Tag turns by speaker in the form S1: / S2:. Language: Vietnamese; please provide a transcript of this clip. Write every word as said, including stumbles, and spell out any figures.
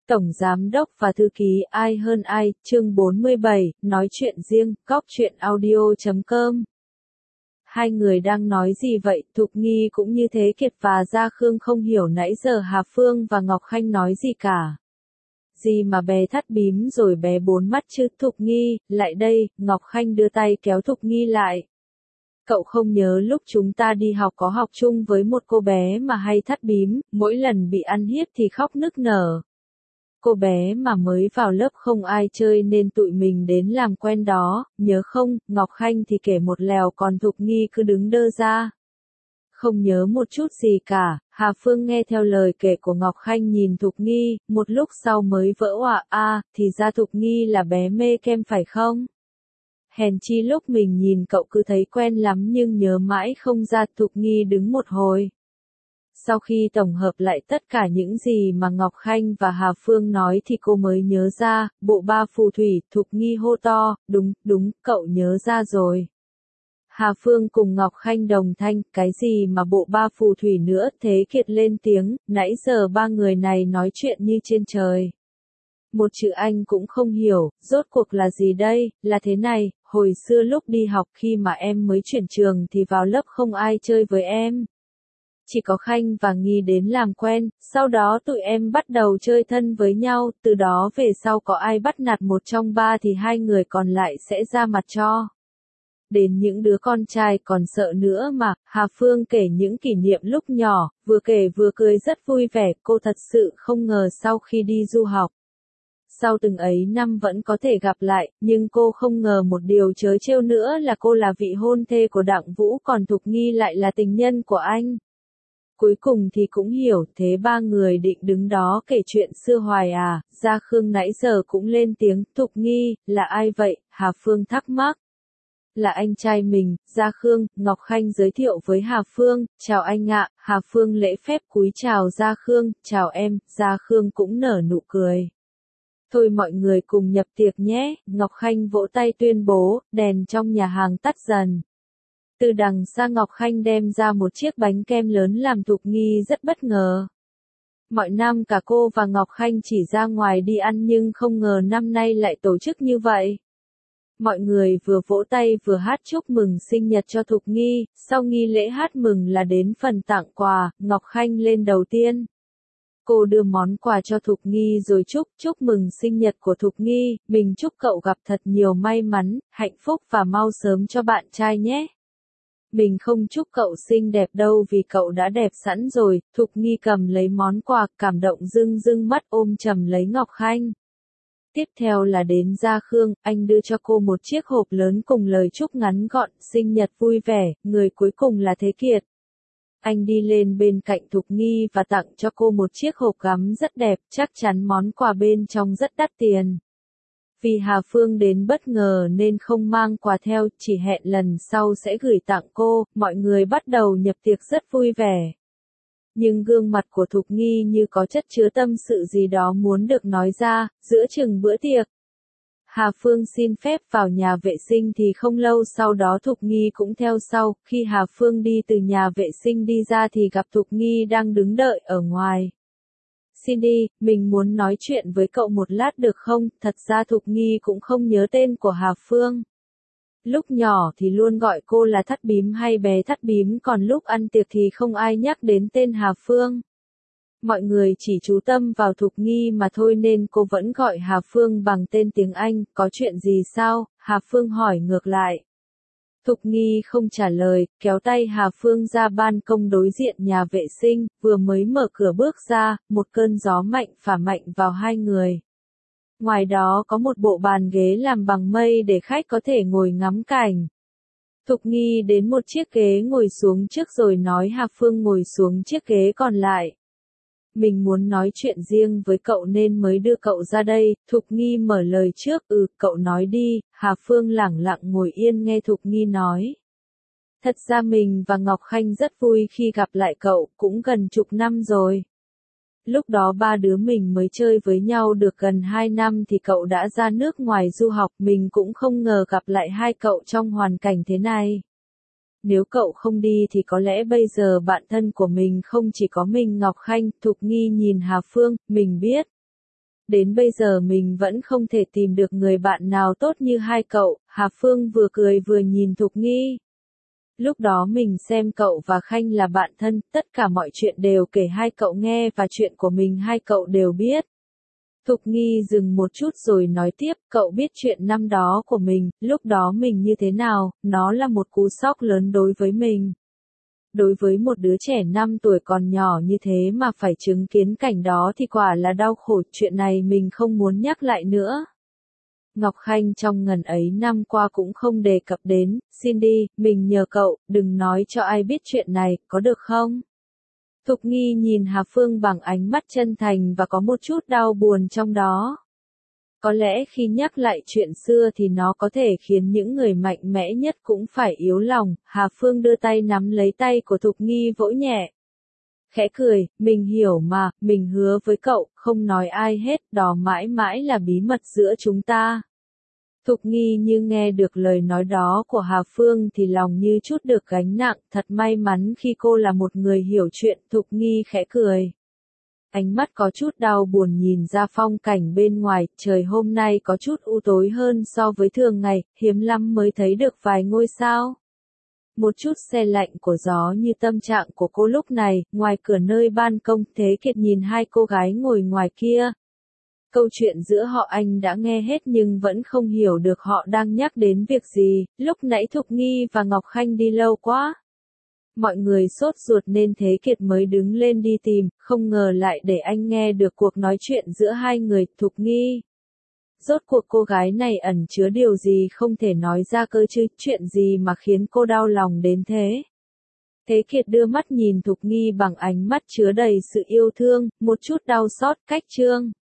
S1: Tổng Giám đốc và Thư ký ai hơn ai, chương bốn mươi bảy, nói chuyện riêng, góc chuyện audio chấm com. Hai người đang nói gì vậy? Thục Nghi cũng như thế. Kiệt và Gia Khương không hiểu nãy giờ Hà Phương và Ngọc Khanh nói gì cả. Gì mà bé thắt bím rồi bé bốn mắt chứ? Thục Nghi, lại đây. Ngọc Khanh đưa tay kéo Thục Nghi lại. Cậu không nhớ lúc chúng ta đi học có học chung với một cô bé mà hay thắt bím, mỗi lần bị ăn hiếp thì khóc nức nở. Cô bé mà mới vào lớp không ai chơi nên tụi mình đến làm quen đó, nhớ không? Ngọc Khanh thì kể một lèo còn Thục Nghi cứ đứng đơ ra. Không nhớ một chút gì cả. Hà Phương nghe theo lời kể của Ngọc Khanh nhìn Thục Nghi, một lúc sau mới vỡ òa. À, thì ra Thục Nghi là bé mê kem phải không? Hèn chi lúc mình nhìn cậu cứ thấy quen lắm nhưng nhớ mãi không ra. Thục Nghi đứng một hồi. Sau khi tổng hợp lại tất cả những gì mà Ngọc Khanh và Hà Phương nói thì cô mới nhớ ra, bộ ba phù thủy. Thục Nghi hô to, đúng, đúng, cậu nhớ ra rồi. Hà Phương cùng Ngọc Khanh đồng thanh, cái gì mà bộ ba phù thủy nữa? Thế Kiệt lên tiếng, nãy giờ ba người này nói chuyện như trên trời. Một chữ anh cũng không hiểu, rốt cuộc là gì đây? Là thế này, hồi xưa lúc đi học khi mà em mới chuyển trường thì vào lớp không ai chơi với em. Chỉ có Khanh và Nghi đến làm quen, sau đó tụi em bắt đầu chơi thân với nhau, từ đó về sau có ai bắt nạt một trong ba thì hai người còn lại sẽ ra mặt cho. Đến những đứa con trai còn sợ nữa mà. Hà Phương kể những kỷ niệm lúc nhỏ, vừa kể vừa cười rất vui vẻ. Cô thật sự không ngờ sau khi đi du học, sau từng ấy năm vẫn có thể gặp lại, nhưng cô không ngờ một điều trớ trêu nữa là cô là vị hôn thê của Đặng Vũ còn Thục Nghi lại là tình nhân của anh. Cuối cùng thì cũng hiểu, thế ba người định đứng đó kể chuyện xưa hoài à? Gia Khương nãy giờ cũng lên tiếng. Thục Nghi, là ai vậy? Hà Phương thắc mắc. Là anh trai mình. Gia Khương. Ngọc Khanh giới thiệu với Hà Phương, chào anh ạ. Hà Phương lễ phép cúi chào Gia Khương, chào em. Gia Khương cũng nở nụ cười. Thôi mọi người cùng nhập tiệc nhé. Ngọc Khanh vỗ tay tuyên bố, đèn trong nhà hàng tắt dần. Từ đằng xa Ngọc Khanh đem ra một chiếc bánh kem lớn làm Thục Nghi rất bất ngờ. Mọi năm cả cô và Ngọc Khanh chỉ ra ngoài đi ăn nhưng không ngờ năm nay lại tổ chức như vậy. Mọi người vừa vỗ tay vừa hát chúc mừng sinh nhật cho Thục Nghi, sau nghi lễ hát mừng là đến phần tặng quà. Ngọc Khanh lên đầu tiên. Cô đưa món quà cho Thục Nghi rồi chúc, chúc mừng sinh nhật của Thục Nghi, mình chúc cậu gặp thật nhiều may mắn, hạnh phúc và mau sớm cho bạn trai nhé. Mình không chúc cậu xinh đẹp đâu vì cậu đã đẹp sẵn rồi. Thục Nghi cầm lấy món quà, cảm động rưng rưng mắt ôm chầm lấy Ngọc Khanh. Tiếp theo là đến Gia Khương, anh đưa cho cô một chiếc hộp lớn cùng lời chúc ngắn gọn, sinh nhật vui vẻ. Người cuối cùng là Thế Kiệt. Anh đi lên bên cạnh Thục Nghi và tặng cho cô một chiếc hộp gắm rất đẹp, chắc chắn món quà bên trong rất đắt tiền. Vì Hà Phương đến bất ngờ nên không mang quà theo, chỉ hẹn lần sau sẽ gửi tặng cô. Mọi người bắt đầu nhập tiệc rất vui vẻ. Nhưng gương mặt của Thục Nghi như có chất chứa tâm sự gì đó muốn được nói ra, giữa chừng bữa tiệc. Hà Phương xin phép vào nhà vệ sinh thì không lâu sau đó Thục Nghi cũng theo sau. Khi Hà Phương đi từ nhà vệ sinh đi ra thì gặp Thục Nghi đang đứng đợi ở ngoài. Xin đi, mình muốn nói chuyện với cậu một lát được không? Thật ra Thục Nghi cũng không nhớ tên của Hà Phương. Lúc nhỏ thì luôn gọi cô là Thắt Bím hay bé Thắt Bím, còn lúc ăn tiệc thì không ai nhắc đến tên Hà Phương. Mọi người chỉ chú tâm vào Thục Nghi mà thôi nên cô vẫn gọi Hà Phương bằng tên tiếng Anh. Có chuyện gì sao? Hà Phương hỏi ngược lại. Thục Nghi không trả lời, kéo tay Hà Phương ra ban công đối diện nhà vệ sinh, vừa mới mở cửa bước ra, một cơn gió mạnh phả mạnh vào hai người. Ngoài đó có một bộ bàn ghế làm bằng mây để khách có thể ngồi ngắm cảnh. Thục Nghi đến một chiếc ghế ngồi xuống trước rồi nói Hà Phương ngồi xuống chiếc ghế còn lại. Mình muốn nói chuyện riêng với cậu nên mới đưa cậu ra đây. Thục Nghi mở lời trước. Ừ, cậu nói đi. Hà Phương lẳng lặng ngồi yên nghe Thục Nghi nói. Thật ra mình và Ngọc Khanh rất vui khi gặp lại cậu, cũng gần chục năm rồi. Lúc đó ba đứa mình mới chơi với nhau được gần hai năm thì cậu đã ra nước ngoài du học, mình cũng không ngờ gặp lại hai cậu trong hoàn cảnh thế này. Nếu cậu không đi thì có lẽ bây giờ bạn thân của mình không chỉ có mình Ngọc Khanh. Thục Nghi nhìn Hà Phương, mình biết. Đến bây giờ mình vẫn không thể tìm được người bạn nào tốt như hai cậu, Hà Phương vừa cười vừa nhìn Thục Nghi. Lúc đó mình xem cậu và Khanh là bạn thân, tất cả mọi chuyện đều kể hai cậu nghe và chuyện của mình hai cậu đều biết. Thục Nghi dừng một chút rồi nói tiếp, cậu biết chuyện năm đó của mình, lúc đó mình như thế nào, nó là một cú sốc lớn đối với mình. Đối với một đứa trẻ năm tuổi còn nhỏ như thế mà phải chứng kiến cảnh đó thì quả là đau khổ, chuyện này mình không muốn nhắc lại nữa. Ngọc Khanh trong ngần ấy năm qua cũng không đề cập đến, xin đi, mình nhờ cậu, đừng nói cho ai biết chuyện này, có được không? Thục Nghi nhìn Hà Phương bằng ánh mắt chân thành và có một chút đau buồn trong đó. Có lẽ khi nhắc lại chuyện xưa thì nó có thể khiến những người mạnh mẽ nhất cũng phải yếu lòng. Hà Phương đưa tay nắm lấy tay của Thục Nghi vỗ nhẹ. Khẽ cười, mình hiểu mà, mình hứa với cậu, không nói ai hết, đó mãi mãi là bí mật giữa chúng ta. Thục Nghi như nghe được lời nói đó của Hà Phương thì lòng như chút được gánh nặng, thật may mắn khi cô là một người hiểu chuyện, Thục Nghi khẽ cười. Ánh mắt có chút đau buồn nhìn ra phong cảnh bên ngoài, trời hôm nay có chút u tối hơn so với thường ngày, hiếm lắm mới thấy được vài ngôi sao. Một chút se lạnh của gió như tâm trạng của cô lúc này, ngoài cửa nơi ban công, Thế Kiệt nhìn hai cô gái ngồi ngoài kia. Câu chuyện giữa họ anh đã nghe hết nhưng vẫn không hiểu được họ đang nhắc đến việc gì, lúc nãy Thục Nghi và Ngọc Khanh đi lâu quá. Mọi người sốt ruột nên Thế Kiệt mới đứng lên đi tìm, không ngờ lại để anh nghe được cuộc nói chuyện giữa hai người, Thục Nghi. Rốt cuộc cô gái này ẩn chứa điều gì không thể nói ra cơ chứ, chuyện gì mà khiến cô đau lòng đến thế. Thế Kiệt đưa mắt nhìn Thục Nghi bằng ánh mắt chứa đầy sự yêu thương, một chút đau xót, cách trương.